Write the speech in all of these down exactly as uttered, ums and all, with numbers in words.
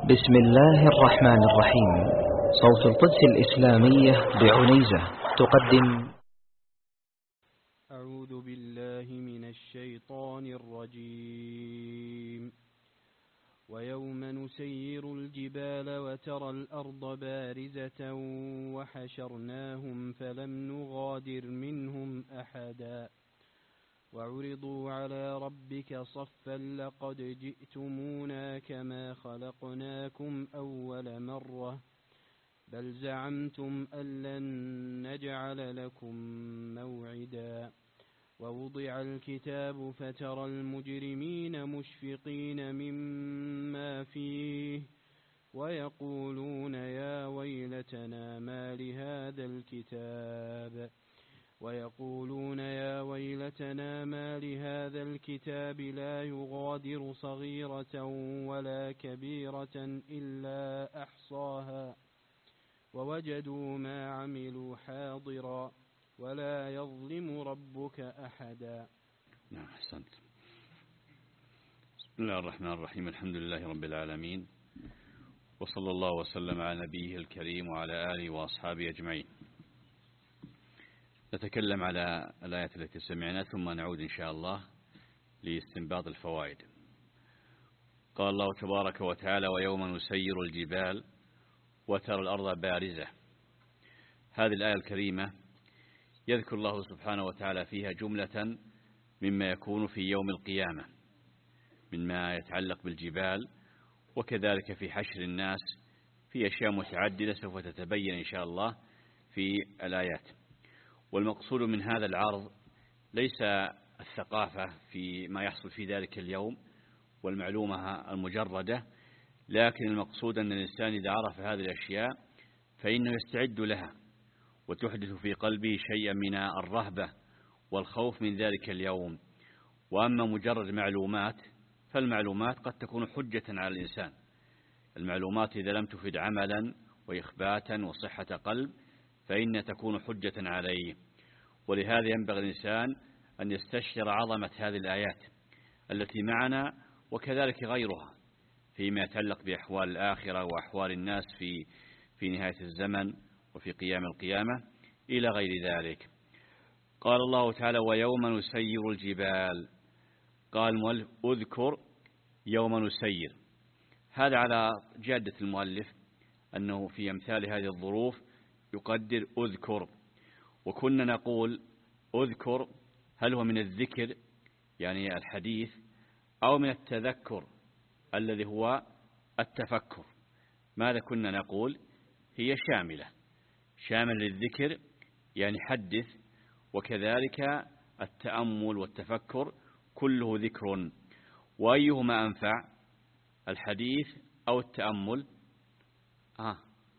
بسم الله الرحمن الرحيم. صوت القدس الإسلامية بعنيزة تقدم. أعوذ بالله من الشيطان الرجيم. ويوم نسير الجبال وترى الأرض بارزة وحشرناهم فلم نغادر منهم أحدا وعرضوا على ربك صفا لقد جئتمونا كما خلقناكم أول مرة بل زعمتم أن لن نجعل لكم موعدا ووضع الكتاب فترى المجرمين مشفقين مما فيه ويقولون يا ويلتنا ما لهذا الكتاب ويقولون يا ويلتنا ما لهذا الكتاب لا يغادر صغيرة ولا كبيرة إلا أحصاها ووجدوا ما عملوا حاضرا ولا يظلم ربك أحدا. نعم، أحسنت. بسم الله الرحمن الرحيم. الحمد لله رب العالمين، وصلى الله وسلم على نبيه الكريم وعلى آله وأصحابه أجمعين. نتكلم على الآيات التي سمعنا ثم نعود إن شاء الله لاستنباط الفوائد. قال الله تبارك وتعالى: ويوم نسير الجبال وترى الأرض بارزة. هذه الآية الكريمة يذكر الله سبحانه وتعالى فيها جملة مما يكون في يوم القيامة مما يتعلق بالجبال، وكذلك في حشر الناس في أشياء متعددة سوف تتبين إن شاء الله في الآيات. والمقصود من هذا العرض ليس الثقافة في ما يحصل في ذلك اليوم والمعلومة المجردة، لكن المقصود أن الإنسان إذا عرف هذه الأشياء فإنه يستعد لها وتحدث في قلبه شيئا من الرهبة والخوف من ذلك اليوم. وأما مجرد معلومات فالمعلومات قد تكون حجة على الإنسان. المعلومات إذا لم تفد عملا وإخباتا وصحة قلب فإن تكون حجة عليه. ولهذا ينبغي الإنسان أن يستشعر عظمة هذه الآيات التي معنا وكذلك غيرها فيما يتعلق بأحوال الآخرة وأحوال الناس في في نهاية الزمن وفي قيام القيامة إلى غير ذلك. قال الله تعالى: ويوم نسير الجبال. قال المؤلف: أذكر يوم نسير. هذا على جادة المؤلف أنه في أمثال هذه الظروف يقدر أذكر. وكنا نقول أذكر هل هو من الذكر يعني الحديث أو من التذكر الذي هو التفكر. ماذا كنا نقول؟ هي شاملة شامل للذكر يعني حدث، وكذلك التأمل والتفكر كله ذكر. وأيهما أنفع، الحديث أو التأمل؟ آه.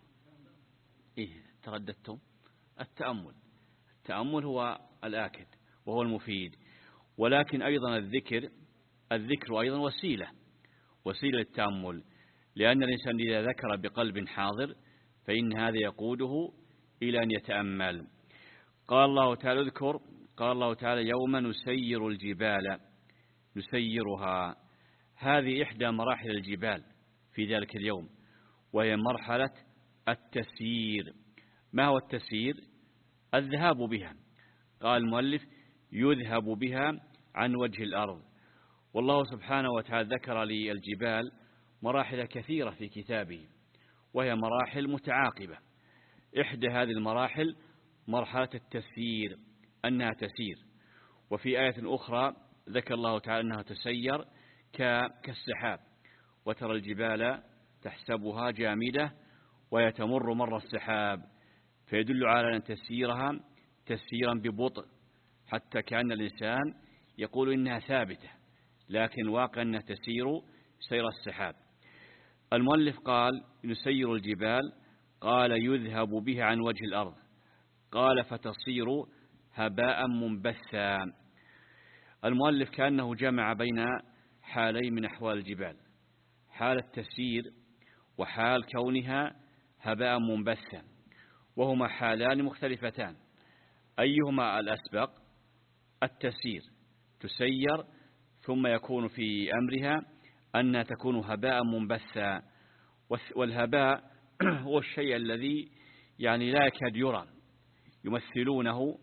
إيه ترددتم؟ التأمل. التأمل هو الآكد وهو المفيد، ولكن أيضا الذكر الذكر أيضا وسيلة وسيلة للتأمل، لأن الإنسان إذا ذكر بقلب حاضر فإن هذا يقوده إلى أن يتأمل. قال الله تعالى: اذكر. قال الله تعالى: يوم نسير الجبال. نسيرها، هذه إحدى مراحل الجبال في ذلك اليوم، وهي مرحلة التسيير. ما هو التسيير؟ الذهاب بها. قال المؤلف: يذهب بها عن وجه الأرض. والله سبحانه وتعالى ذكر للجبال مراحل كثيرة في كتابه، وهي مراحل متعاقبة. إحدى هذه المراحل مرحلة التسيير، أنها تسير. وفي آية أخرى ذكر الله تعالى أنها تسير كالسحاب، وترى الجبال تحسبها جامدة وهي تمر مر السحاب، فيدل على أن تسيرها تسيرا ببطء حتى كأن الإنسان يقول إنها ثابتة، لكن واقع أنها تسير سير السحاب. المؤلف قال: نسير الجبال. قال: يذهب بها عن وجه الأرض. قال: فتصير هباء منبثا. المؤلف كأنه جمع بين حالين من أحوال الجبال، حال التسيير وحال كونها هباء منبثا، وهما حالان مختلفتان. أيهما الأسبق؟ التسيير، تسير ثم يكون في أمرها أنها تكون هباء منبثا، والهباء هو الشيء الذي يعني لا يكاد يرى، يمثلونه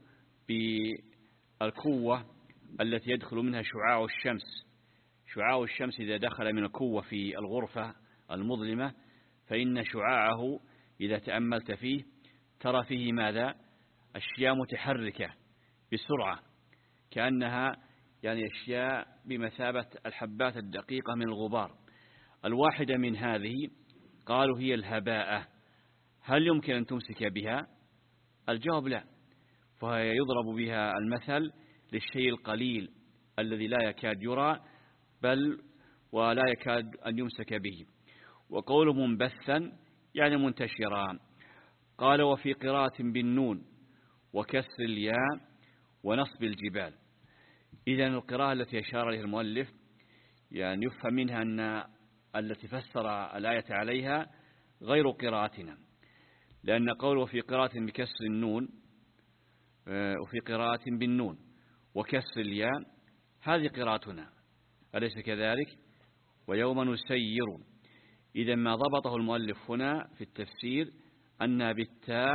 بالقوة التي يدخل منها شعاع الشمس. شعاع الشمس إذا دخل من القوة في الغرفة المظلمة فإن شعاعه إذا تأملت فيه ترى فيه ماذا؟ أشياء متحركة بسرعة كأنها يعني أشياء بمثابة الحبات الدقيقة من الغبار. الواحدة من هذه قالوا هي الهباءة. هل يمكن أن تمسك بها؟ الجواب لا، فهي يضرب بها المثل للشيء القليل الذي لا يكاد يرى بل ولا يكاد أن يمسك به. وقوله منبثا يعني منتشرا. قال وفي قراءة بالنون وكسر الياء ونصب الجبال. إذن القراءة التي أشار إليها المؤلف يعني يفهم منها أن التي فسر الآية عليها غير قراءتنا، لأن قوله في قراءة بكسر النون وفي قراءة بالنون وكسر الياء هذه قراءتنا، أليس كذلك؟ ويوم نسير. إذا ما ضبطه المؤلف هنا في التفسير أن بالتاء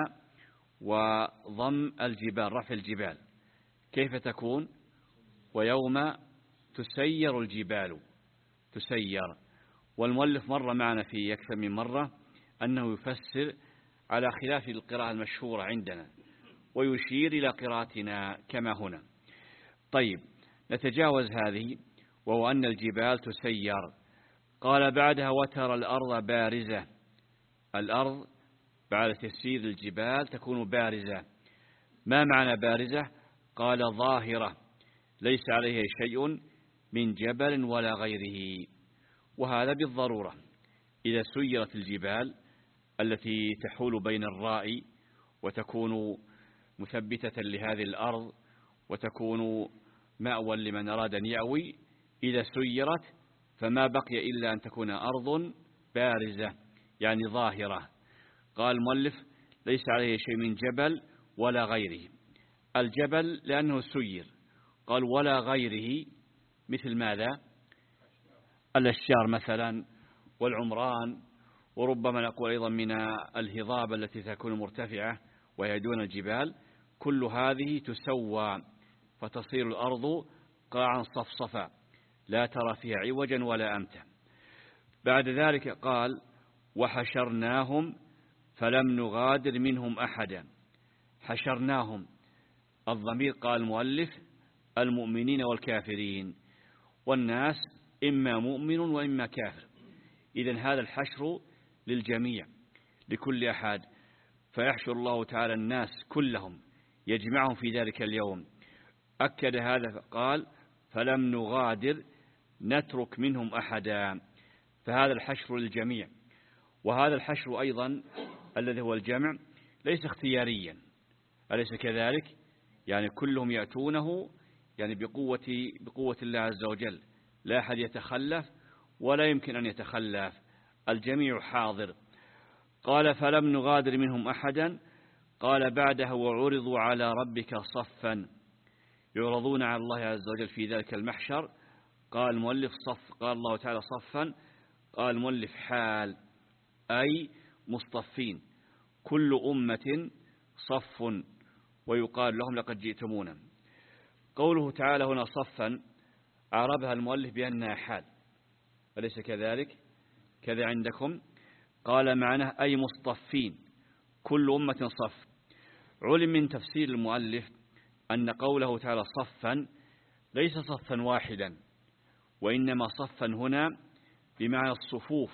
وضم الجبال رفع الجبال كيف تكون؟ ويوم تسير الجبال تسير. والمؤلف مر معنا في أكثر من مرة أنه يفسر على خلاف القراءة المشهورة عندنا ويشير إلى قراءتنا كما هنا. طيب نتجاوز هذه، وهو أن الجبال تسير. قال بعدها وترى الأرض بارزة. الأرض بعد تسيير الجبال تكون بارزة. ما معنى بارزة؟ قال ظاهرة ليس عليها شيء من جبل ولا غيره. وهذا بالضرورة إذا سيرت الجبال التي تحول بين الراء وتكون مثبتة لهذه الأرض وتكون مأوى لمن أراد أن يأوي، إذا سيرت فما بقي إلا أن تكون أرض بارزة يعني ظاهرة. قال المؤلف ليس عليه شيء من جبل ولا غيره. الجبل لأنه سير، قال ولا غيره مثل ماذا؟ الأشجار مثلا والعمران، وربما نقول أيضا من الهضاب التي تكون مرتفعة وهي دون الجبال. كل هذه تسوى فتصير الأرض قاعا صفصفا لا ترى فيها عوجا ولا أمتا. بعد ذلك قال وحشرناهم فلم نغادر منهم أحدا. حشرناهم الضمير قال المؤلف المؤمنين والكافرين، والناس إما مؤمن وإما كافر. إذن هذا الحشر للجميع لكل أحد، فيحشر الله تعالى الناس كلهم يجمعهم في ذلك اليوم. أكد هذا فقال فلم نغادر نترك منهم أحدا، فهذا الحشر للجميع. وهذا الحشر أيضا الذي هو الجمع ليس اختياريا، أليس كذلك؟ يعني كلهم يأتونه يعني بقوة, بقوة الله عز وجل، لا أحد يتخلف ولا يمكن أن يتخلف، الجميع حاضر. قال فلم نغادر منهم أحدا. قال بعدها وعرضوا على ربك صفا. يعرضون على الله عز وجل في ذلك المحشر. قال المؤلف صف، قال الله تعالى صفا، قال المؤلف حال أي مصطفين، كل أمة صف، ويقال لهم لقد جئتمونا. قوله تعالى هنا صفا عربها المؤلف بأنها حال، أليس كذلك؟ كذا عندكم. قال معناه أي مصطفين كل أمة صف. علم من تفسير المؤلف أن قوله تعالى صفا ليس صفا واحدا، وإنما صفا هنا بمعنى الصفوف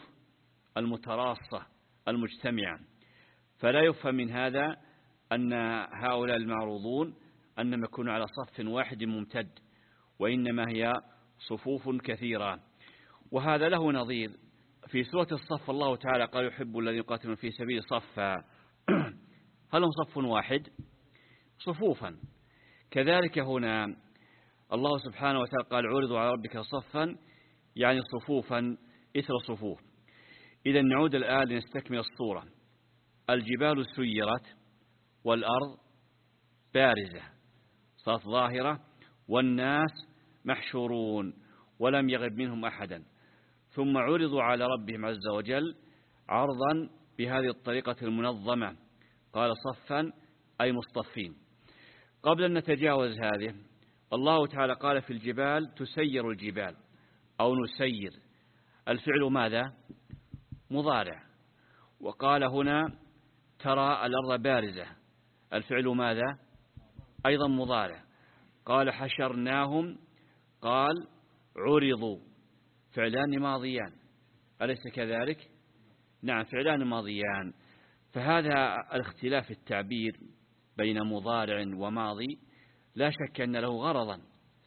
المتراصة المجتمعة. فلا يفهم من هذا أن هؤلاء المعروضون أنهم يكونوا على صف واحد ممتد، وإنما هي صفوف كثيرة. وهذا له نظير في سورة الصف. الله تعالى قال يحب الذين يقاتلون في سبيل صفا. هل هم صف واحد؟ صفوفا. كذلك هنا الله سبحانه وتعالى قال عرضوا على ربك صفا يعني صفوفا إثر صفوف. إذا نعود الآن لنستكمل الصورة. الجبال سيرت والأرض بارزة صارت ظاهرة، والناس محشورون ولم يغب منهم أحدا. ثم عرضوا على ربهم عز وجل عرضا بهذه الطريقة المنظمة. قال صفا أي مصطفين. قبل أن نتجاوز هذه، الله تعالى قال في الجبال تسير الجبال أو نسير، الفعل ماذا؟ مضارع. وقال هنا ترى الأرض بارزة، الفعل ماذا؟ أيضا مضارع. قال حشرناهم، قال عرضوا، فعلان ماضيان، أليس كذلك؟ نعم، فعلان ماضيان. فهذا الاختلاف في التعبير بين مضارع وماضي لا شك أن له غرضا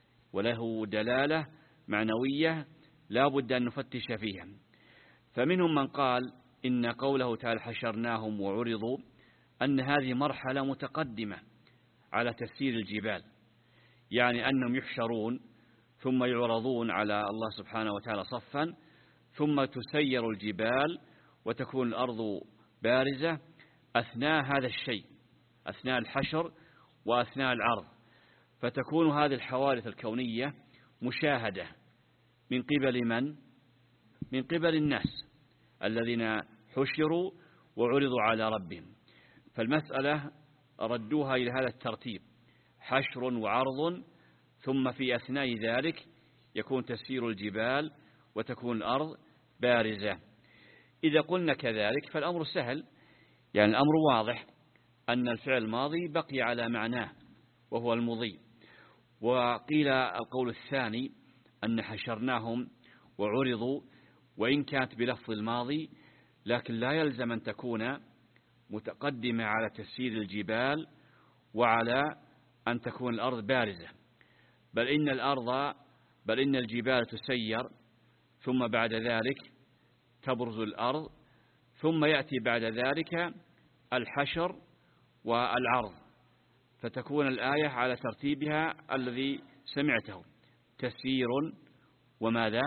وله دلالة معنوية لا بد أن نفتش فيها. فمنهم من قال إن قوله تعالى حشرناهم وعرضوا أن هذه مرحلة متقدمة على تسيير الجبال، يعني أنهم يحشرون ثم يعرضون على الله سبحانه وتعالى صفا، ثم تسير الجبال وتكون الأرض بارزة أثناء هذا الشيء، أثناء الحشر وأثناء العرض. فتكون هذه الحوادث الكونية مشاهدة من قبل من؟ من قبل الناس الذين حشروا وعرضوا على ربهم. فالمسألة ردوها إلى هذا الترتيب، حشر وعرض، ثم في أثناء ذلك يكون تسير الجبال وتكون الأرض بارزة. إذا قلنا كذلك فالأمر سهل، يعني الأمر واضح أن الفعل الماضي بقي على معناه وهو المضي. وقيل القول الثاني أن حشرناهم وعرضوا وإن كانت بلفظ الماضي لكن لا يلزم أن تكون متقدمة على تسيير الجبال وعلى أن تكون الأرض بارزة، بل إن الأرض بل إن الجبال تسير ثم بعد ذلك تبرز الأرض، ثم يأتي بعد ذلك الحشر والعرض، فتكون الآية على ترتيبها الذي سمعته، تسيير وماذا؟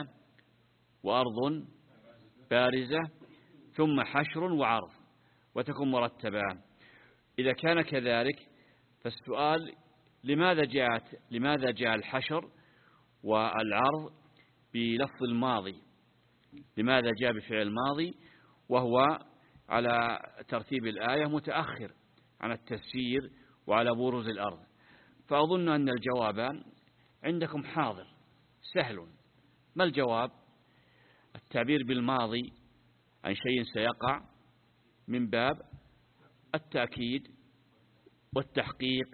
وأرض بارزة، ثم حشر وعرض، وتكون مرتبة. إذا كان كذلك فالسؤال لماذا جاءت لماذا جاء الحشر والعرض بلفظ الماضي؟ لماذا جاء بفعل الماضي وهو على ترتيب الآية متأخر عن التسيير وعلى بروز الأرض؟ فأظن أن الجواب عندكم حاضر سهل. ما الجواب؟ التعبير بالماضي عن شيء سيقع من باب التأكيد والتحقيق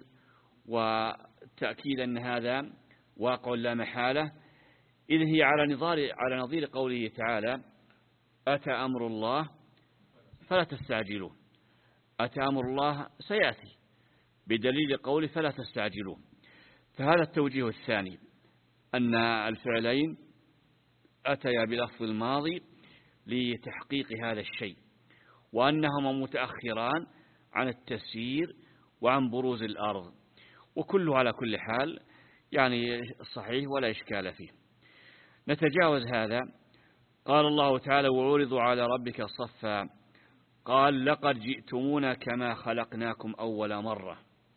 والتأكيد أن هذا واقع لا محالة، إذ هي على نظير على نظير قوله تعالى أتى أمر الله فلا تستعجلوه. أتى أمر الله سيأتي بدليل قوله فلا تستعجلوه. فهذا التوجيه الثاني، أن الفعلين أتيا بلفظ الماضي لتحقيق هذا الشيء، وأنهما متأخران عن التسيير وعن بروز الأرض، وكله على كل حال يعني صحيح ولا إشكال فيه. نتجاوز هذا. قال الله تعالى وعرضوا على ربك صفا، قال لقد جئتمونا كما خلقناكم أول مرة.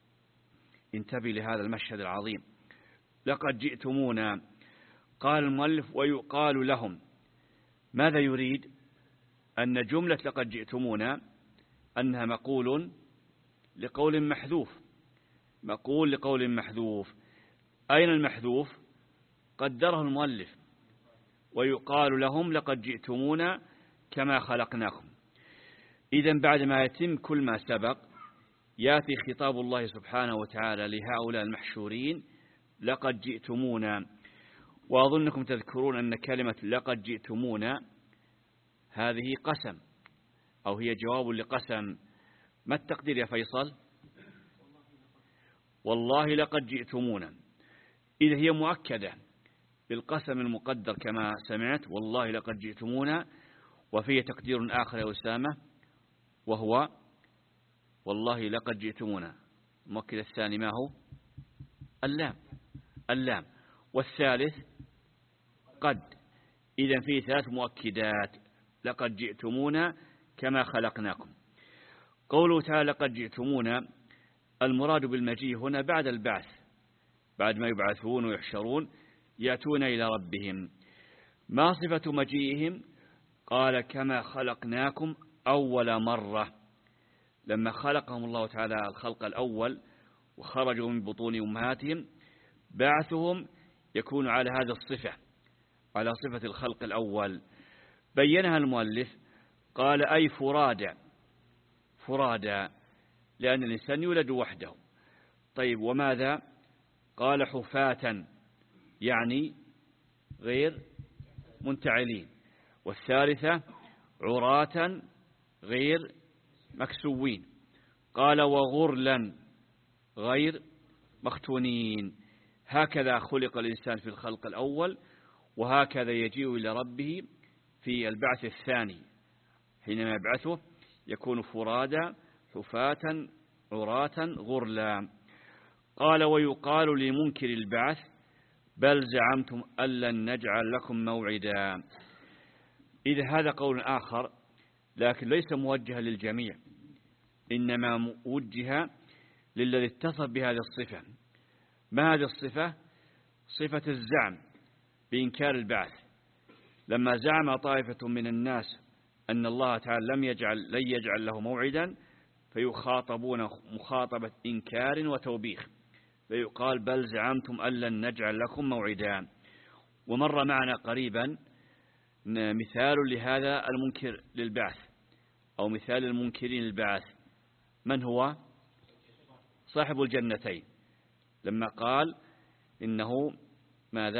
انتبه لهذا المشهد العظيم، لقد جئتمونا. قال المؤلف ويقال لهم، ماذا يريد؟ أن جملة لقد جئتمونا أنها مقول لقول محذوف، مقول لقول محذوف. أين المحذوف؟ قدره المؤلف ويقال لهم لقد جئتمونا كما خلقناكم. إذن بعد ما يتم كل ما سبق يأتي خطاب الله سبحانه وتعالى لهؤلاء المحشورين لقد جئتمونا. وأظنكم تذكرون أن كلمة لقد جئتمونا هذه قسم أو هي جواب لقسم. ما التقدير يا فيصل؟ والله لقد جئتمونا. إذا هي مؤكدة بالقسم المقدر كما سمعت، والله لقد جئتمونا. وفيه تقدير آخر يا أسامة وهو والله لقد جئتمونا. المؤكد الثاني ما هو؟ اللام اللام والثالث قد. إذن فيه ثلاث مؤكدات، لقد جئتمونا كما خلقناكم. قوله تعالى لقد جئتمونا، المراد بالمجيء هنا بعد البعث، بعد ما يبعثون ويحشرون يأتون إلى ربهم. ما صفة مجيئهم؟ قال كما خلقناكم أول مرة. لما خلقهم الله تعالى الخلق الأول وخرجوا من بطون أمهاتهم، بعثهم يكون على هذه الصفة، على صفة الخلق الأول. بينها المؤلف قال أي فرادى، فرادى لأن الإنسان يولد وحده. طيب وماذا؟ قال حفاة يعني غير منتعلين. والثالثة عراة غير مكسوين. قال وغرلا غير مختونين. هكذا خلق الإنسان في الخلق الأول، وهكذا يجيء إلى ربه في البعث الثاني، حينما يبعثه يكون فرادا حفاة عراة غرلا. قال ويقال لمنكر البعث بل زعمتم أن لن نجعل لكم موعدا. إذا هذا قول آخر لكن ليس موجها للجميع، إنما موجه للذي اتصف بهذه الصفة. ما هذه الصفة؟ صفة الزعم بإنكار البعث. لما زعم طائفة من الناس أن الله تعالى لم يجعل لن يجعل له موعدا، فيخاطبون مخاطبة إنكار وتوبيخ، فيقال بل زعمتم أن لن نجعل لكم موعدا. ومر معنا قريبا مثال لهذا المنكر للبعث، أو مثال المنكرين للبعث. من هو؟ صاحب الجنتين، لما قال إنه ماذا؟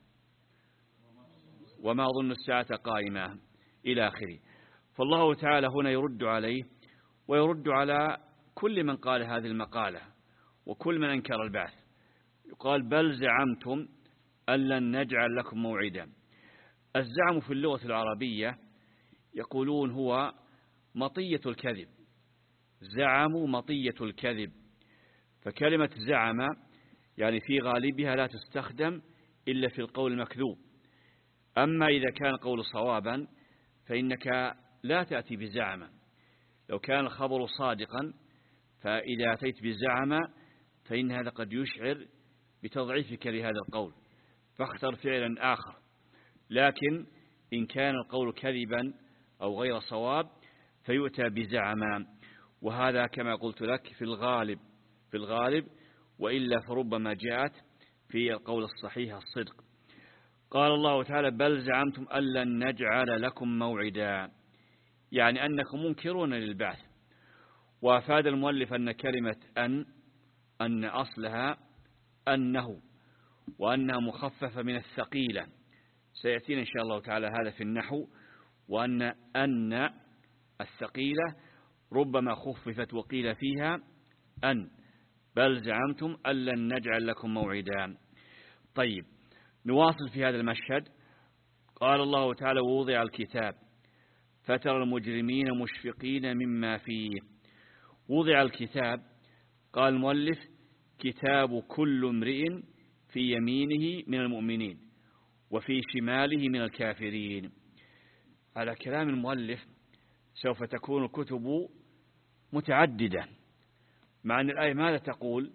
وما ظن الساعة قائمة إلى آخره. فالله تعالى هنا يرد عليه ويرد على كل من قال هذه المقالة وكل من أنكر البعث. يقال بل زعمتم أن لن نجعل لكم موعدا. الزعم في اللغة العربية يقولون هو مطية الكذب، زعموا مطية الكذب. فكلمة زعم يعني في غالبها لا تستخدم إلا في القول المكذوب. أما إذا كان قول صوابا فإنك لا تأتي بزعم. لو كان الخبر صادقا فإذا أتيت بزعم فإن هذا قد يشعر بتضعيفك لهذا القول، فاختر فعلا آخر. لكن إن كان القول كذبا أو غير صواب فيؤتى بزعم، وهذا كما قلت لك في الغالب في الغالب وإلا فربما جاءت في القول الصحيح الصدق. قال الله تعالى بل زعمتم أن لن نجعل لكم موعدا، يعني أنكم منكرون للبعث. وأفاد المؤلف أن كلمة أن أن أصلها أنه، وأنها مخففة من الثقيلة. سيأتينا إن شاء الله تعالى هذا في النحو، وأن أن الثقيلة ربما خففت وقيل فيها أن بل زعمتم أن لن نجعل لكم موعدا. طيب نواصل في هذا المشهد. قال الله تعالى ووضع الكتاب فترى المجرمين مشفقين مما فيه. وضع الكتاب، قال المؤلف كتاب كل امرئ في يمينه من المؤمنين وفي شماله من الكافرين. على كلام المؤلف سوف تكون الكتب متعددة، مع أن الآية ماذا تقول؟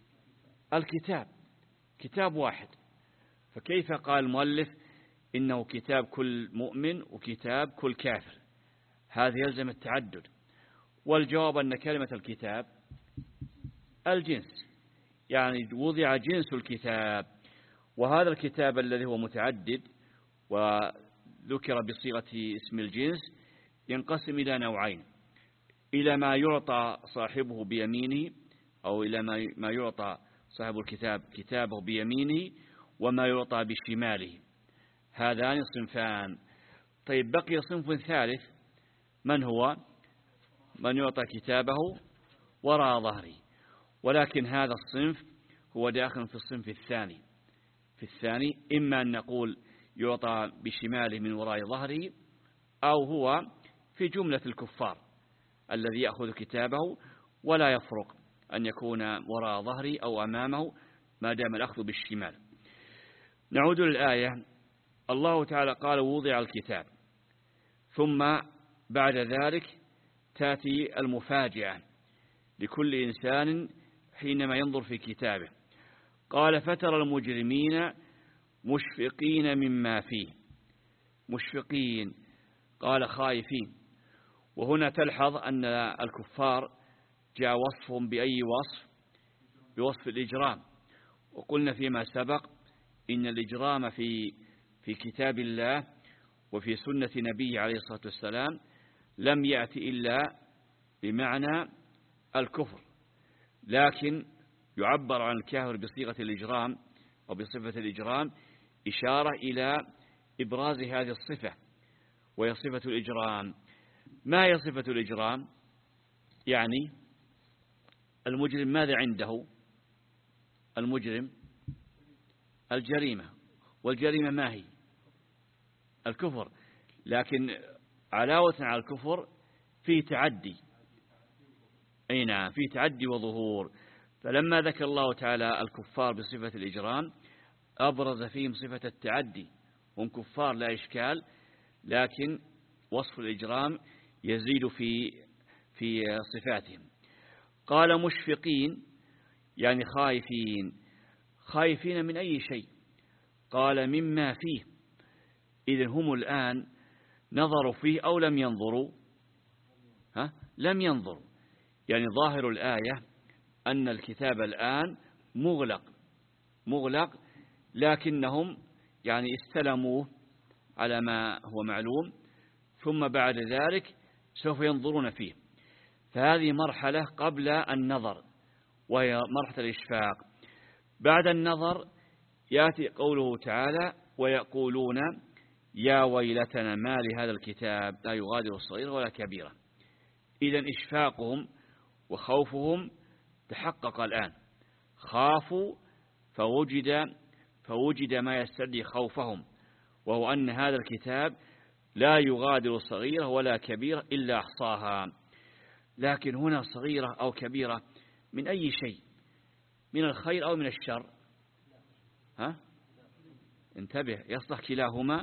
الكتاب كتاب واحد، فكيف قال المؤلف إنه كتاب كل مؤمن وكتاب كل كافر؟ هذا يلزم التعدد. والجواب أن كلمة الكتاب الجنس، يعني وضع جنس الكتاب. وهذا الكتاب الذي هو متعدد وذكر بصيغة اسم الجنس ينقسم إلى نوعين: إلى ما يعطى صاحبه بيمينه، أو إلى ما يعطى صاحب الكتاب كتابه بيمينه، وما يعطى بشماله. هذان صنفان. طيب بقي صنف ثالث، من هو؟ من يعطى كتابه وراء ظهره. ولكن هذا الصنف هو داخل في الصنف الثاني. في الثاني إما أن نقول يعطى بشماله من وراء ظهره، أو هو في جملة الكفار الذي يأخذ كتابه ولا يفرق أن يكون وراء ظهره أو أمامه ما دام الأخذ بالشمال. نعود للآية. الله تعالى قال ووضع الكتاب، ثم بعد ذلك تأتي المفاجأة لكل إنسان حينما ينظر في كتابه. قال فترى المجرمين مشفقين مما فيه. مشفقين، قال خائفين. وهنا تلحظ أن الكفار جاء وصفهم بأي وصف؟ بوصف الإجرام. وقلنا فيما سبق إن الإجرام في في كتاب الله وفي سنة نبيه عليه الصلاة والسلام لم يأتي إلا بمعنى الكفر، لكن يعبر عن الكافر بصيغة الإجرام أو بصفة الإجرام إشارة إلى إبراز هذه الصفة، وهي صفة الإجرام. ما هي صفة الإجرام؟ يعني المجرم ماذا عنده؟ المجرم الجريمة، والجريمة ما هي؟ الكفر. لكن علاوة على الكفر في تعدي، أي نعم، في تعدي وظهور. فلما ذكر الله تعالى الكفار بصفة الإجرام أبرز فيهم صفة التعدي. هم كفار لا إشكال، لكن وصف الإجرام يزيد في في صفاتهم. قال مشفقين يعني خائفين. خائفين من أي شيء؟ قال مما فيه. إذن هم الآن نظروا فيه أو لم ينظروا؟ ها؟ لم ينظروا. يعني ظاهر الآية أن الكتاب الآن مغلق مغلق لكنهم يعني استلموه على ما هو معلوم، ثم بعد ذلك سوف ينظرون فيه. فهذه مرحلة قبل النظر، وهي مرحلة الإشفاق. بعد النظر يأتي قوله تعالى ويقولون يا ويلتنا ما لهذا الكتاب لا يغادر صغيرة ولا كبيرة. إذن إشفاقهم وخوفهم تحقق الآن. خافوا فوجد فوجد ما يستدعي خوفهم، وهو أن هذا الكتاب لا يغادر صغيرة ولا كبيرة إلا أحصاها. لكن هنا صغيرة أو كبيرة من أي شيء؟ من الخير أو من الشر؟ ها؟ انتبه، يصلح كلاهما.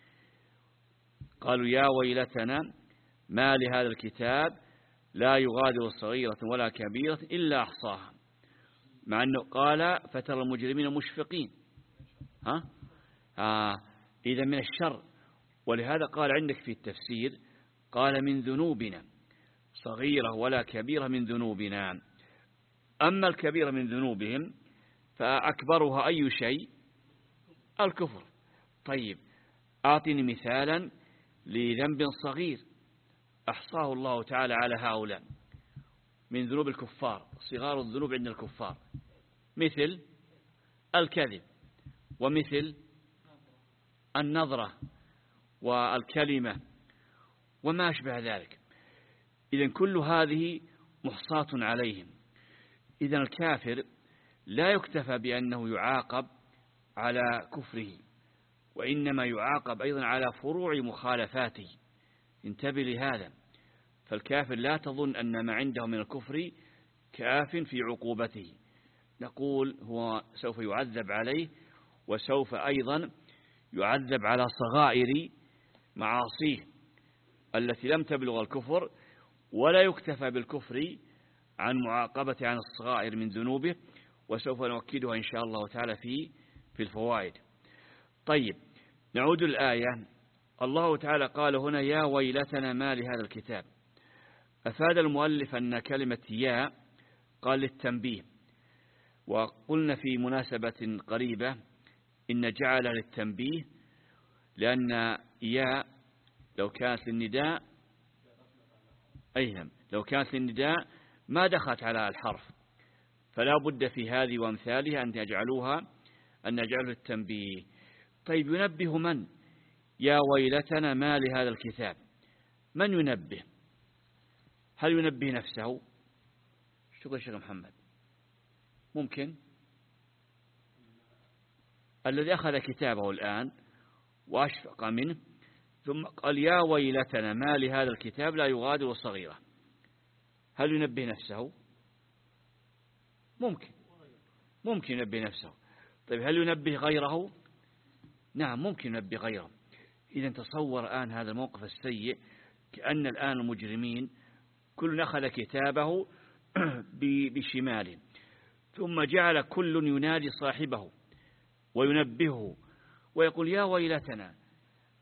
قالوا يا ويلتنا ما لهذا الكتاب لا يغادر صغيرة ولا كبيرة إلا أحصاها، مع أنه قال فترى المجرمين مشفقين. ها؟ آه إذا من الشر. ولهذا قال عندك في التفسير قال من ذنوبنا، صغيرة ولا كبيرة من ذنوبنا. أما الكبيرة من ذنوبهم فأكبرها أي شيء؟ الكفر. طيب أعطني مثالا لذنب صغير أحصاه الله تعالى على هؤلاء من ذنوب الكفار، صغار الذنوب عند الكفار، مثل الكذب، ومثل النظرة والكلمة وما أشبه ذلك. إذن كل هذه محصاة عليهم. إذن الكافر لا يكتفى بأنه يعاقب على كفره، وإنما يعاقب أيضا على فروع مخالفاته. انتبه لهذا. فالكافر لا تظن أن ما عنده من الكفر كاف في عقوبته. نقول هو سوف يعذب عليه، وسوف أيضا يعذب على صغائر معاصيه التي لم تبلغ الكفر، ولا يكتفى بالكفر عن معاقبة عن الصغائر من ذنوبه، وسوف نؤكدها إن شاء الله تعالى في في الفوائد. طيب نعود الآية. الله تعالى قال هنا يا ويلتنا ما لهذا الكتاب. أفاد المؤلف أن كلمة يا قال للتنبيه، وقلنا في مناسبة قريبة إن جعل للتنبيه، لأن يا لو كانت للنداء أيهم لو كانت للنداء ما دخلت على الحرف، فلا بد في هذه وامثالها أن يجعلوها أن يجعله التنبيه. طيب ينبه من؟ يا ويلتنا ما لهذا الكتاب. من ينبه؟ هل ينبه نفسه؟ شكرا شيخ محمد. ممكن الذي أخذ كتابه الآن وأشفق منه ثم قال يا ويلتنا ما لهذا الكتاب لا يغادر صغيرة، هل ينبه نفسه؟ ممكن ممكن ينبه نفسه. طيب هل ينبه غيره؟ نعم ممكن ينبه غيره. إذا تصور الآن هذا الموقف السيء، كأن الآن المجرمين كل أخذ كتابه بشماله، ثم جعل كل ينادي صاحبه وينبهه ويقول يا ويلتنا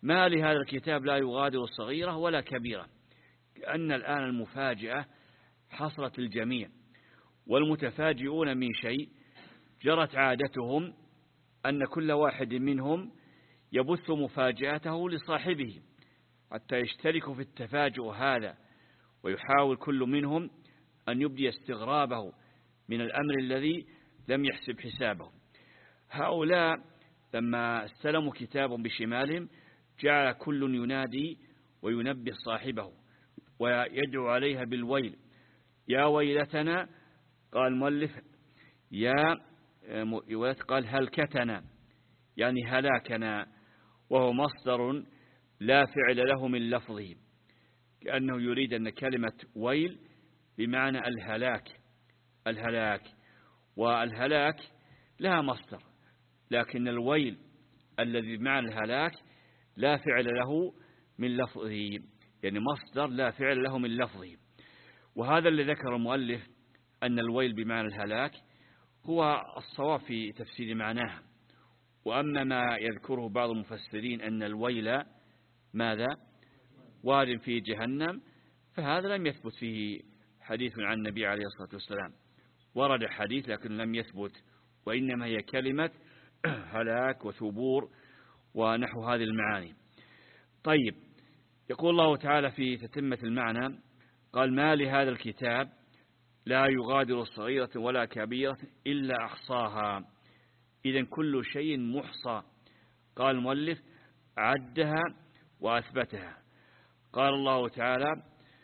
ما لهذا الكتاب لا يغادر صغيرة ولا كبيرة، كأن الآن المفاجأة حصلت الجميع، والمتفاجئون من شيء جرت عادتهم أن كل واحد منهم يبث مفاجأته لصاحبه حتى يشتركوا في التفاجؤ هذا، ويحاول كل منهم أن يبدي استغرابه من الأمر الذي لم يحسب حسابه. هؤلاء لما استلموا كتابهم بشمالهم جعل كل ينادي وينبه صاحبه ويدعو عليها بالويل. يا ويلتنا، قال المؤلف يا قال هلكتنا، يعني هلاكنا، وهو مصدر لا فعل له من لفظه، كأنه يريد أن كلمة ويل بمعنى الهلاك الهلاك والهلاك لها مصدر، لكن الويل الذي بمعنى الهلاك لا فعل له من لفظه، يعني مصدر لا فعل له من لفظه. وهذا اللي ذكر المؤلف أن الويل بمعنى الهلاك هو الصواب في تفسير معناها. وأما ما يذكره بعض المفسرين أن الويل ماذا وارد في جهنم، فهذا لم يثبت فيه حديث عن النبي عليه الصلاة والسلام. ورد حديث لكن لم يثبت، وإنما هي كلمة هلاك وثبور ونحو هذه المعاني. طيب، يقول الله تعالى في تتمة المعنى قال ما لهذا الكتاب لا يغادر صغيرة ولا كبيرة إلا أحصاها. إذن كل شيء محصى. قال المؤلف عدها وأثبتها. قال الله تعالى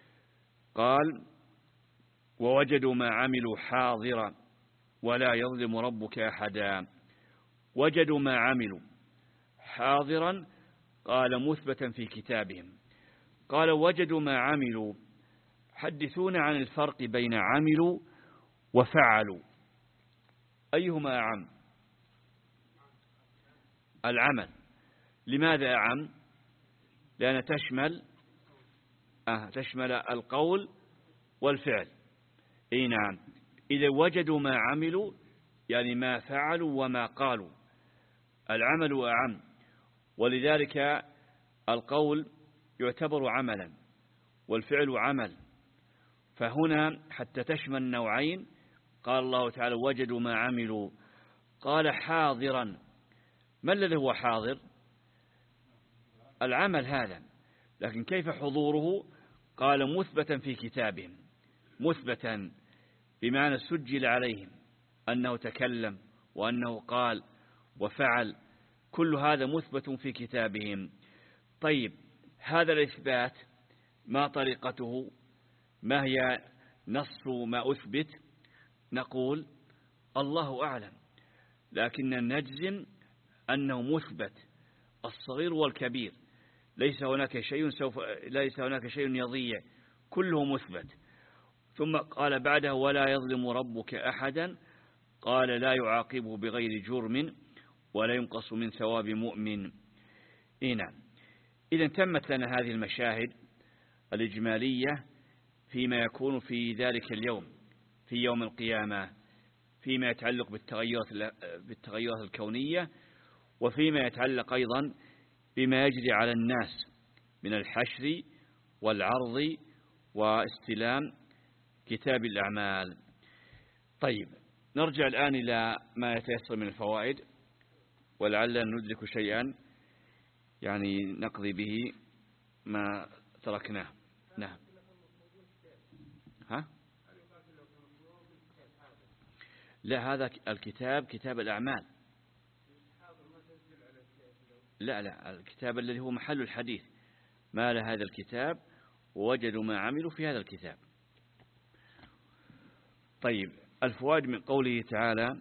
قال ووجدوا ما عملوا حاضرا ولا يظلم ربك أحدا. وجدوا ما عملوا حاضرا قال مثبتا في كتابهم. قال وجدوا ما عملوا، حدثونا عن الفرق بين عملوا وفعلوا، أيهما أعم؟ العمل. لماذا أعم؟ لأن تشمل آه تشمل القول والفعل. اي نعم. إذا وجدوا ما عملوا يعني ما فعلوا وما قالوا، العمل أعم، ولذلك القول يعتبر عملا والفعل عمل. فهنا حتى تشمل نوعين قال الله تعالى وجدوا ما عملوا. قال حاضرا، ما الذي هو حاضر؟ العمل هذا، لكن كيف حضوره؟ قال مثبتا في كتابهم. مثبتا بمعنى سجل عليهم أنه تكلم وأنه قال وفعل، كل هذا مثبت في كتابهم. طيب، هذا الإثبات ما طريقته؟ ما هي نص ما أثبت؟ نقول الله أعلم، لكن نجزم أنه مثبت الصغير والكبير، ليس هناك شيء سوف ليس هناك شيء يضيع، كله مثبت. ثم قال بعده ولا يظلم ربك أحدا، قال لا يعاقبه بغير جرم ولا ينقص من ثواب مؤمن. نعم. إذا تمت لنا هذه المشاهد الإجمالية فيما يكون في ذلك اليوم، في يوم القيامة، فيما يتعلق بالتغيرات بالتغيرات الكونية، وفيما يتعلق أيضا بما يجري على الناس من الحشر والعرض واستلام كتاب الأعمال. طيب، نرجع الآن إلى ما يتيسر من الفوائد، ولعلنا ندرك شيئا يعني نقضي به ما تركناه. نعم. ها؟ لا، هذا الكتاب كتاب الأعمال. لا لا الكتاب الذي هو محل الحديث، ما لهذا الكتاب ووجدوا ما عملوا في هذا الكتاب. طيب، الفوائد من قوله تعالى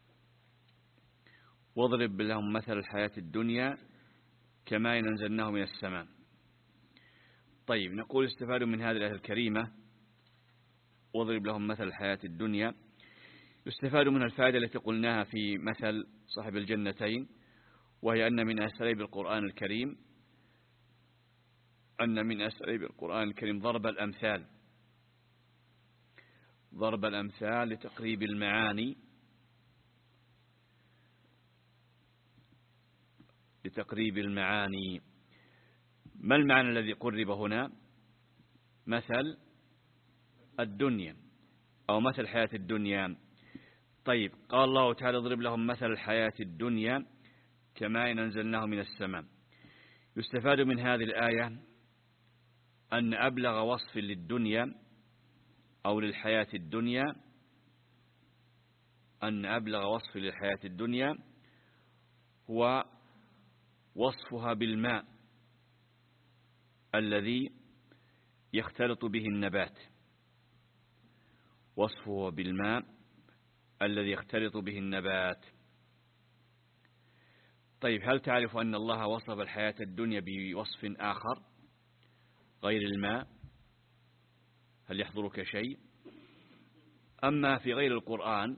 واضرب لهم مثل الحياة الدنيا كماء أنزلناه من السماء. طيب، نقول استفادوا من هذه الآية الكريمة واضرب لهم مثل الحياة الدنيا، يستفاد منها الفائدة التي قلناها في مثل صاحب الجنتين، وهي أن من أساليب القرآن الكريم أن من أساليب القرآن الكريم ضرب الأمثال ضرب الأمثال لتقريب المعاني لتقريب المعاني ما المعنى الذي قرب هنا؟ مثل الدنيا أو مثل الحياة الدنيا. طيب قال الله تعالى اضرب لهم مثل الحياة الدنيا كماء أنزلناه من السماء. يستفاد من هذه الآية أن أبلغ وصف للدنيا أو للحياة الدنيا أن أبلغ وصف للحياة الدنيا هو وصفها بالماء الذي يختلط به النبات، وصفه بالماء الذي يختلط به النبات. طيب هل تعرف أن الله وصف الحياة الدنيا بوصف آخر غير الماء؟ هل يحضرك شيء؟ أما في غير القرآن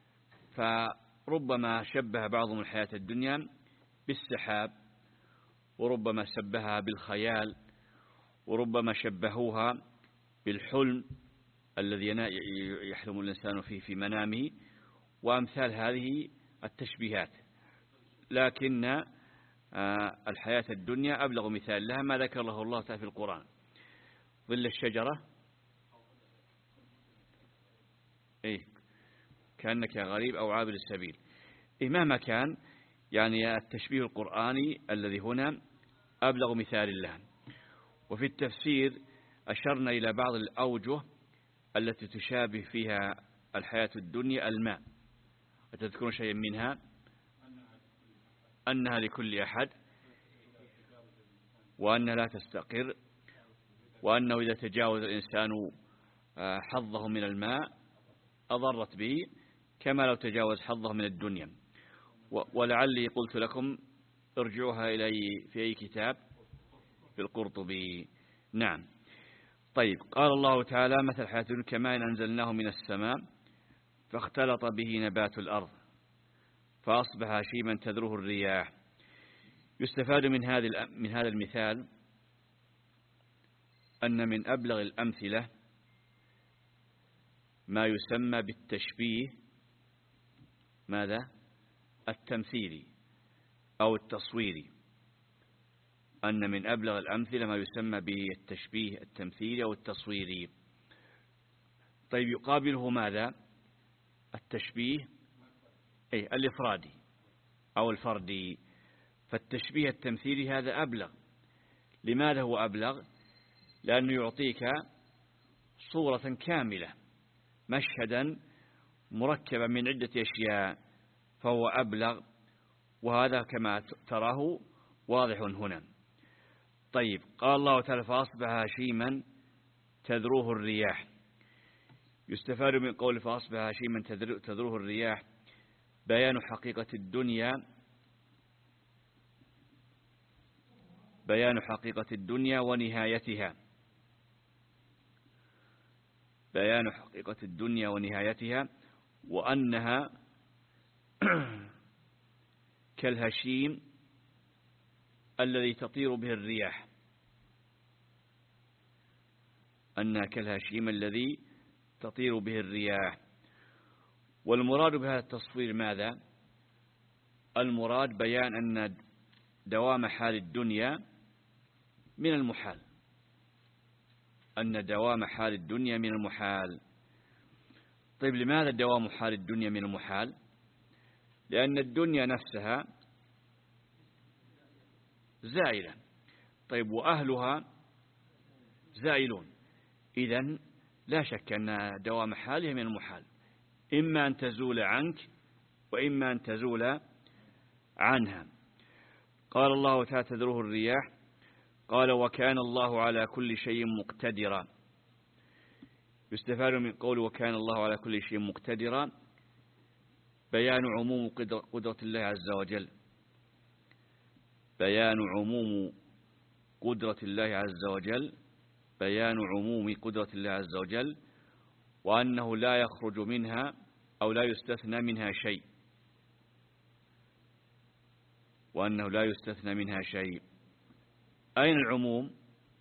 فربما شبه بعضهم الحياة الدنيا بالسحاب، وربما شبهها بالخيال، وربما شبهوها بالحلم الذي يحلم الإنسان فيه في منامه، وأمثال هذه التشبيهات. لكن الحياة الدنيا أبلغ مثال لها ما ذكر له الله تعالى في القرآن. ظل الشجرة إيه كأنك غريب أو عابر السبيل. إيه مهما كان يعني التشبيه القرآني الذي هنا أبلغ مثال لها. وفي التفسير أشرنا إلى بعض الأوجه التي تشابه فيها الحياة الدنيا الماء. أتذكرون شيئا منها؟ أنها لكل أحد، وأنها لا تستقر، وأنه إذا تجاوز الإنسان حظه من الماء أضرت به كما لو تجاوز حظه من الدنيا. ولعلي قلت لكم ارجعوها إلي في أي كتاب، في القرطبي. نعم. طيب قال الله تعالى مثل الحياة الدنيا كماء أنزلناه من السماء فاختلط به نبات الأرض فأصبح هشيما تذروه الرياح. يستفاد من هذا من هذا المثال أن من أبلغ الأمثلة ما يسمى بالتشبيه ماذا؟ التمثيلي أو التصويري. أن من أبلغ الأمثلة ما يسمى بالتشبيه التمثيلي أو التصويري. طيب يقابله ماذا؟ التشبيه أي الإفرادي أو الفردي. فالتشبيه التمثيلي هذا أبلغ. لماذا هو أبلغ؟ لأنه يعطيك صورة كاملة، مشهدا مركبا من عدة أشياء، فهو أبلغ، وهذا كما تراه واضح هنا. طيب قال الله تعالى فأصبح هشيما تذروه الرياح. يستفاد من قول فأصبح هشيما تذروه الرياح بيان حقيقة الدنيا بيان حقيقة الدنيا ونهايتها بيان حقيقة الدنيا ونهايتها وأنها كالهشيم الذي تطير به الرياح أنها كالهشيم الذي تطير به الرياح. والمراد بهذا التصوير ماذا؟ المراد بيان أن دوام حال الدنيا من المحال أن دوام حال الدنيا من المحال. طيب لماذا دوام حال الدنيا من المحال؟ لأن الدنيا نفسها زائلة. طيب وأهلها زائلون، إذن لا شك أن دوام حالها من المحال، إما أن تزول عنك وإما أن تزول عنها. قال الله تعالى تذروه الرياح قال وكان الله على كل شيء مقتدرا. يستفاد من قول وكان الله على كل شيء مقتدرا بيان عموم قدرة الله عز وجل بيان عموم قدرة الله عز وجل بيان عموم قدرة الله عز وجل وأنه لا يخرج منها أو لا يستثنى منها شيء وأنه لا يستثنى منها شيء. أين العموم؟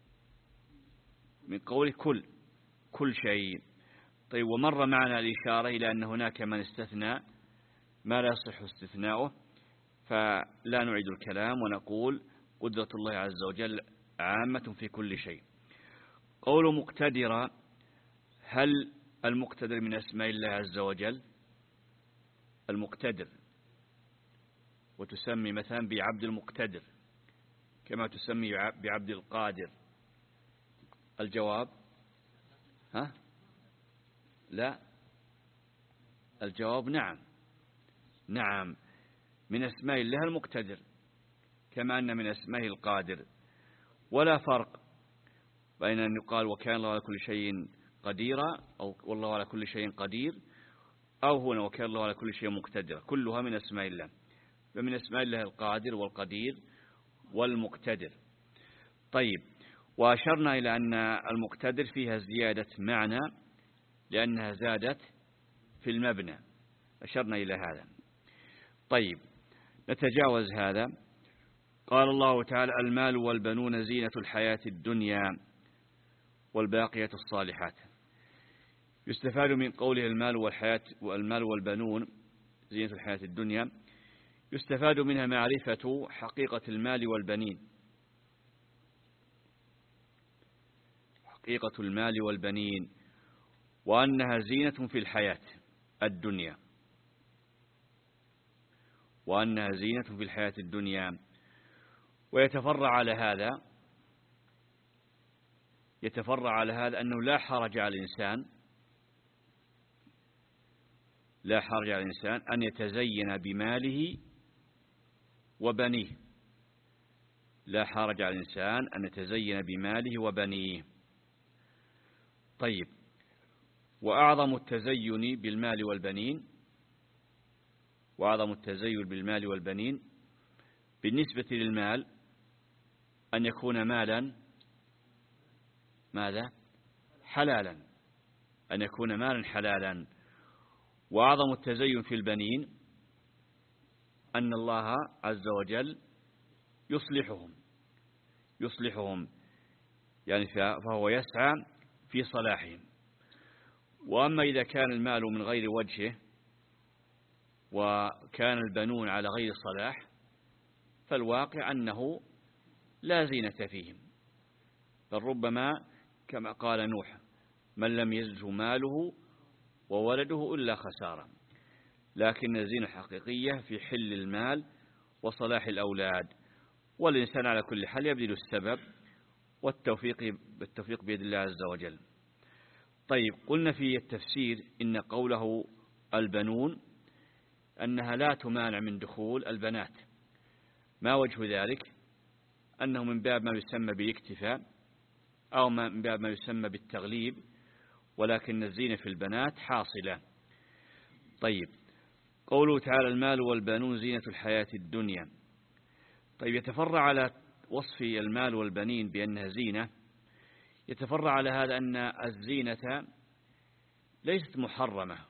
من قول كل كل شيء. طيب ومر معنا الإشارة إلى أن هناك من استثنى ما لا يصح استثناؤه، فلا نعيد الكلام ونقول قدرة الله عز وجل عامة في كل شيء. قول مقتدر، هل المقتدر من أسماء الله عز وجل؟ المقتدر، وتسمي مثلا بعبد المقتدر كما تسمي بعبد القادر. الجواب ها؟ لا، الجواب نعم. نعم، من أسماء الله المقتدر كما أن من أسمائه القادر، ولا فرق بين أن يقال وكان الله على كل شيء قديرا أو والله على كل شيء قدير، أو هنا وكان الله على كل شيء مقتدر، كلها من أسماء الله. فمن أسماء الله القادر والقدير والمقتدر. طيب، وأشرنا إلى أن المقتدر فيها زيادة معنى لأنها زادت في المبنى، أشرنا إلى هذا. طيب، نتجاوز هذا. قال الله تعالى: المال والبنون زينة الحياة الدنيا والباقيات الصالحات. يستفاد من قوله المال والحياة والمال والبنون زينة الحياة الدنيا، يستفاد منها معرفة حقيقة المال والبنين، حقيقة المال والبنين، وأنها زينة في الحياة الدنيا، وأنها زينة في الحياة الدنيا. ويتفرع على هذا يتفرع على هذا أنه لا حرج على الإنسان لا حرج على الإنسان أن يتزين بماله وبنيه. لا حرج على الإنسان أن يتزين بماله وبنيه. طيب، وأعظم التزين بالمال والبنين وأعظم التزين بالمال والبنين بالنسبة للمال أن يكون مالا ماذا؟ حلالا، أن يكون مالا حلالا. وأعظم التزين في البنين أن الله عز وجل يصلحهم يصلحهم يعني فهو يسعى في صلاحهم. وأما إذا كان المال من غير وجهه وكان البنون على غير صلاح فالواقع أنه لا زينة فيهم، بل ربما كما قال نوح: من لم يزده ماله وولده إلا خسارة. لكن الزينة الحقيقية في حل المال وصلاح الأولاد، والإنسان على كل حال يبذل السبب والتوفيق بالتوفيق بيد الله عز وجل. طيب، قلنا في التفسير إن قوله البنون أنها لا تمانع من دخول البنات. ما وجه ذلك؟ أنه من باب ما يسمى بالاكتفاء أو من باب ما يسمى بالتغليب، ولكن الزينة في البنات حاصلة. طيب، قوله تعالى: المال والبنون زينة الحياة الدنيا. طيب، يتفرع على وصف المال والبنين بأنها زينة، يتفرع على هذا أن الزينة ليست محرمة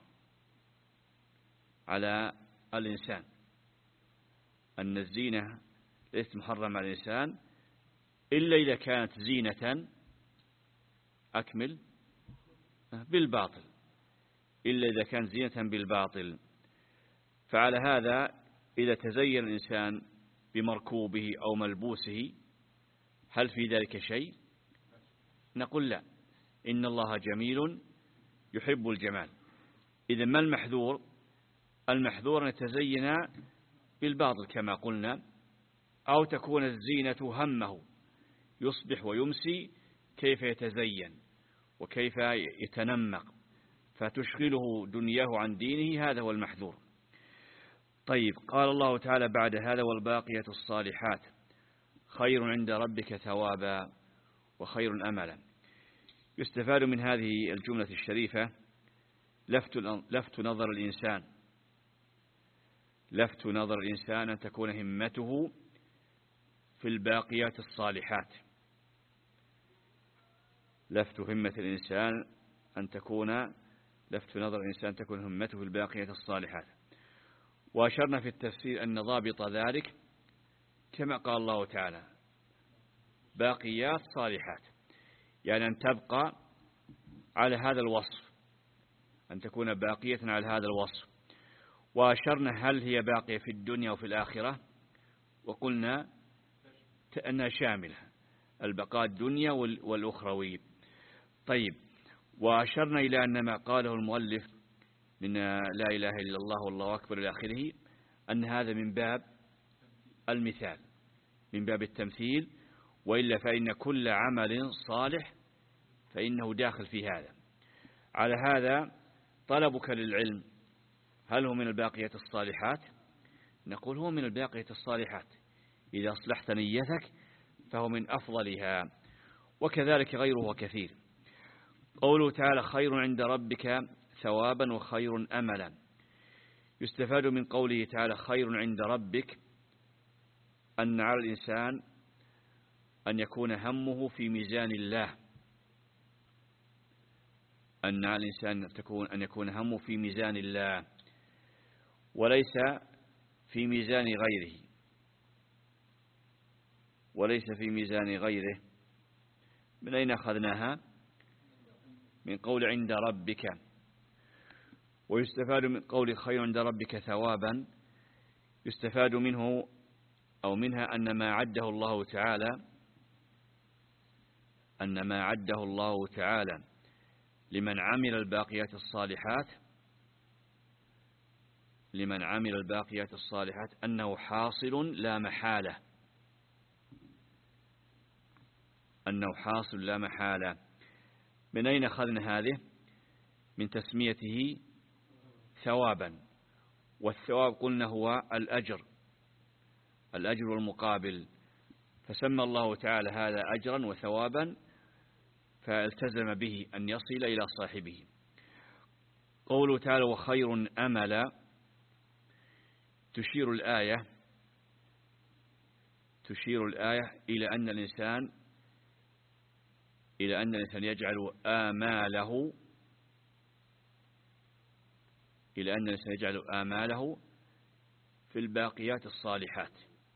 على الإنسان، أن الزينة ليست محرمة على الإنسان إلا إذا كانت زينة أكمل بالباطل إلا إذا كانت زينة بالباطل. فعلى هذا إذا تزين الإنسان بمركوبه أو ملبوسه هل في ذلك شيء؟ نقول لا، إن الله جميل يحب الجمال. إذا ما المحذور؟ المحذور أن يتزين بالباطل كما قلنا، أو تكون الزينة همه يصبح ويمسي كيف يتزين وكيف يتنمق فتشغله دنياه عن دينه، هذا هو المحذور. طيب، قال الله تعالى بعد هذا: والباقية الصالحات خير عند ربك ثوابا وخير أملا. يستفاد من هذه الجملة الشريفة لفت لفت نظر الإنسان لفت نظر الإنسان أن تكون همته في الباقيات الصالحات. لفت همة الإنسان أن تكون لفت نظر الإنسان تكون همته في الباقيات الصالحات. وأشرنا في التفسير أن ضابط ذلك كما قال الله تعالى: باقيات صالحات، يعني أن تبقى على هذا الوصف، أن تكون باقية على هذا الوصف. وأشرنا هل هي باقية في الدنيا وفي الآخرة، وقلنا أنها شاملة، البقاء الدنيا والأخروي. طيب، وأشرنا إلى أن ما قاله المؤلف من لا إله إلا الله والله أكبر إلى آخره أن هذا من باب المثال، من باب التمثيل، وإلا فإن كل عمل صالح فإنه داخل في هذا. على هذا طلبك للعلم هل هو من الباقيات الصالحات؟ نقول هو من الباقيات الصالحات، إذا أصلحت نيتك فهو من أفضلها، وكذلك غيره كثير. قوله تعالى خير عند ربك ثوابا وخير أملا، يستفاد من قوله تعالى خير عند ربك أن على الإنسان أن يكون همه في ميزان الله، أن على الإنسان تكون أن يكون همه في ميزان الله وليس في ميزان غيره، وليس في ميزان غيره. من أين أخذناها؟ من قول عند ربك. ويستفاد من قول خير عند ربك ثوابا، يستفاد منه أو منها أن ما عده الله تعالى أن ما عده الله تعالى لمن عمل الباقيات الصالحات لمن عمل الباقيات الصالحات أنه حاصل لا محالة، أنه حاصل لا محالة. من أين أخذنا هذه؟ من تسميته ثوابا، والثواب قلنا هو الأجر الأجر والمقابل، فسمى الله تعالى هذا أجرا وثوابا فالتزم به أن يصل إلى صاحبه. قوله تعالى وخير أملا، تشير الآية تشير الآية إلى أن الإنسان إلى أن الإنسان يجعل آماله إلى أن الإنسان يجعل آماله في الباقيات الصالحات،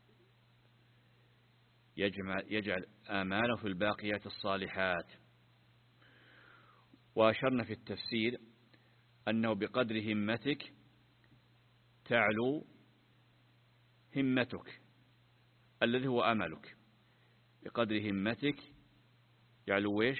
يجعل آماله في الباقيات الصالحات. وأشرنا في التفسير أنه بقدر همتك تعلو همتك الذي هو أملك، بقدر همتك يعلو ويش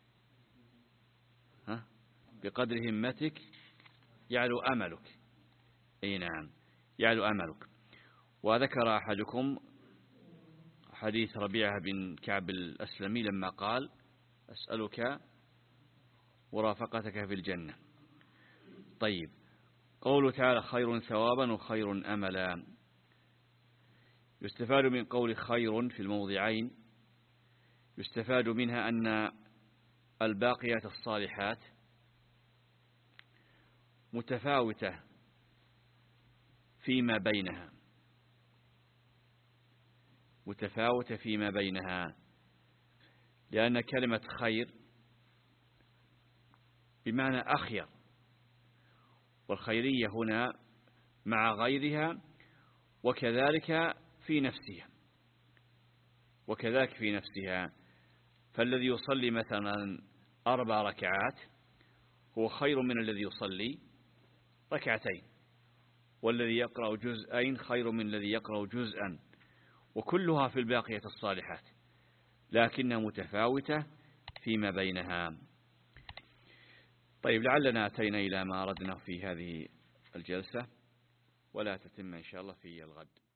ها؟ بقدر همتك يعلو أملك، أي نعم يعلو أملك. وذكر أحدكم حديث ربيعة بن كعب الأسلمي لما قال أسألك ورافقتك في الجنة. طيب، قوله تعالى خير ثوابا وخير أملا، يستفاد من قول خير في الموضعين، يستفاد منها أن الباقيات الصالحات متفاوتة فيما بينها متفاوتة فيما بينها لأن كلمة خير بمعنى أخير، والخيرية هنا مع غيرها وكذلك في نفسها وكذلك في نفسها فالذي يصلي مثلا أربع ركعات هو خير من الذي يصلي ركعتين، والذي يقرأ جزءين خير من الذي يقرأ جزءا، وكلها في الباقية الصالحات لكنها متفاوتة فيما بينها. طيب، لعلنا أتينا إلى ما أردنا في هذه الجلسة، ولا تتم إن شاء الله في الغد.